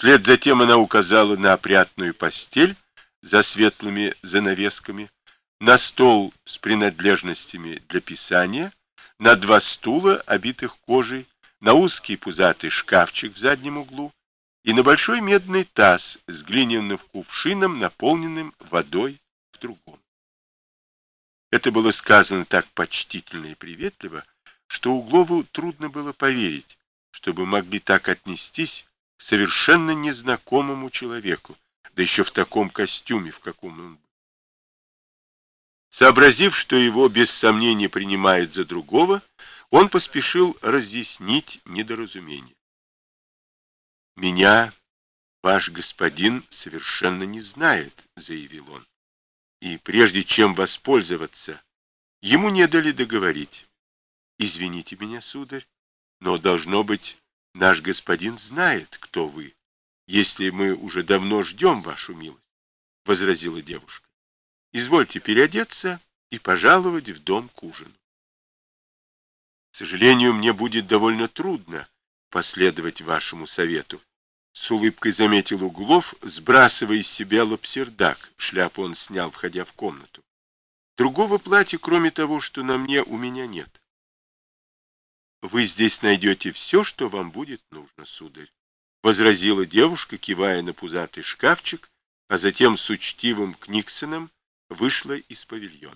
Вслед за тем она указала на опрятную постель за светлыми занавесками, на стол с принадлежностями для писания, на два стула, обитых кожей, на узкий пузатый шкафчик в заднем углу и на большой медный таз с глиняным кувшином, наполненным водой в другом. Это было сказано так почтительно и приветливо, что Углову трудно было поверить, чтобы могли так отнестись к совершенно незнакомому человеку, да еще в таком костюме, в каком он был. Сообразив, что его без сомнения принимают за другого, он поспешил разъяснить недоразумение. «Меня ваш господин совершенно не знает», — заявил он, и прежде чем воспользоваться, ему не дали договорить. «Извините меня, сударь, но, должно быть, наш господин знает, кто вы, если мы уже давно ждем вашу милость», — возразила девушка. «Извольте переодеться и пожаловать в дом к ужину». «К сожалению, мне будет довольно трудно последовать вашему совету», — с улыбкой заметил Углов, сбрасывая из себя лапсердак. Шляпу он снял, входя в комнату. «Другого платья, кроме того, что на мне, у меня нет». «Вы здесь найдете все, что вам будет нужно, сударь», — возразила девушка, кивая на пузатый шкафчик, а затем с учтивым Книксоном вышла из павильона.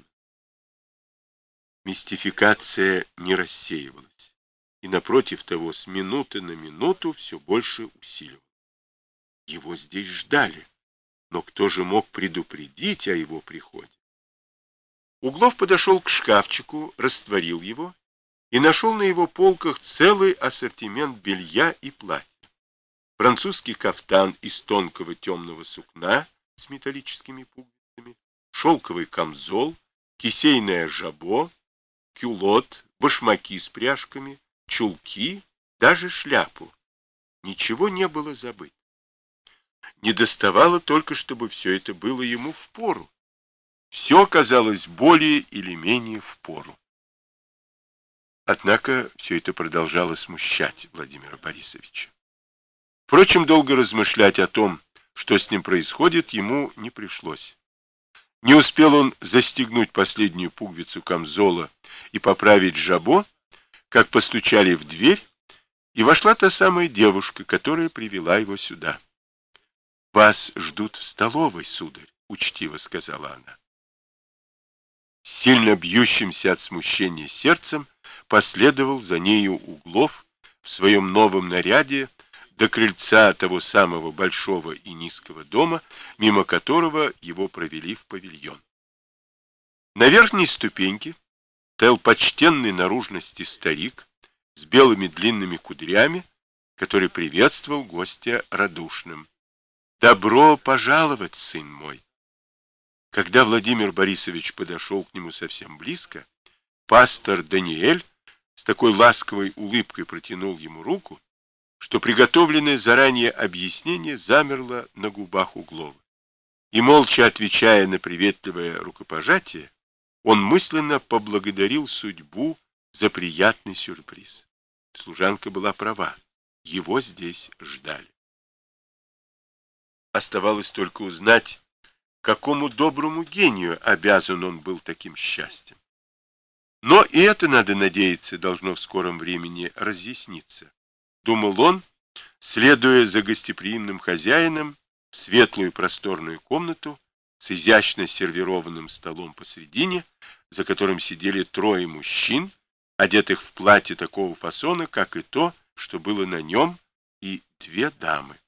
Мистификация не рассеивалась, и, напротив того, с минуты на минуту все больше усиливалась. Его здесь ждали, но кто же мог предупредить о его приходе? Углов подошел к шкафчику, растворил его и нашел на его полках целый ассортимент белья и платья. Французский кафтан из тонкого темного сукна с металлическими пуговицами, шелковый камзол, кисейное жабо, кюлот, башмаки с пряжками, чулки, даже шляпу. Ничего не было забыто. Недоставало только, чтобы все это было ему впору. Все оказалось более или менее впору. Однако все это продолжало смущать Владимира Борисовича. Впрочем, долго размышлять о том, что с ним происходит, ему не пришлось. Не успел он застегнуть последнюю пуговицу камзола и поправить жабо, как постучали в дверь, и вошла та самая девушка, которая привела его сюда. «Вас ждут в столовой, сударь», — учтиво сказала она. Сильно бьющимся от смущения сердцем последовал за нею Углов в своем новом наряде до крыльца того самого большого и низкого дома, мимо которого его провели в павильон. На верхней ступеньке стоял почтенный наружности старик с белыми длинными кудрями, который приветствовал гостя радушным. «Добро пожаловать, сын мой!» Когда Владимир Борисович подошел к нему совсем близко, пастор Даниэль с такой ласковой улыбкой протянул ему руку, что приготовленное заранее объяснение замерло на губах Углова. И, молча отвечая на приветливое рукопожатие, он мысленно поблагодарил судьбу за приятный сюрприз. Служанка была права, его здесь ждали. Оставалось только узнать, какому доброму гению обязан он был таким счастьем. Но и это, надо надеяться, должно в скором времени разъясниться, думал он, следуя за гостеприимным хозяином в светлую просторную комнату с изящно сервированным столом посредине, за которым сидели трое мужчин, одетых в платье такого фасона, как и то, что было на нем, и две дамы.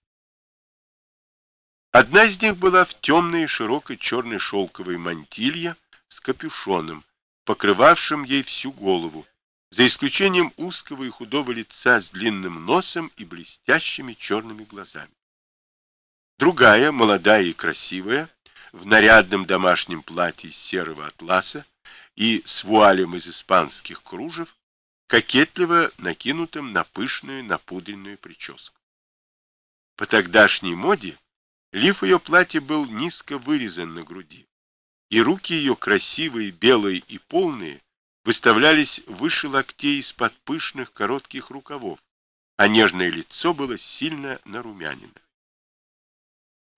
Одна из них была в темной широкой черной шелковой мантилье с капюшоном, покрывавшим ей всю голову, за исключением узкого и худого лица с длинным носом и блестящими черными глазами. Другая, молодая и красивая, в нарядном домашнем платье из серого атласа и с вуалем из испанских кружев, кокетливо накинутым на пышную напудренную прическу. По тогдашней моде лиф ее платья был низко вырезан на груди, и руки ее, красивые, белые и полные, выставлялись выше локтей из-под пышных коротких рукавов, а нежное лицо было сильно нарумянено.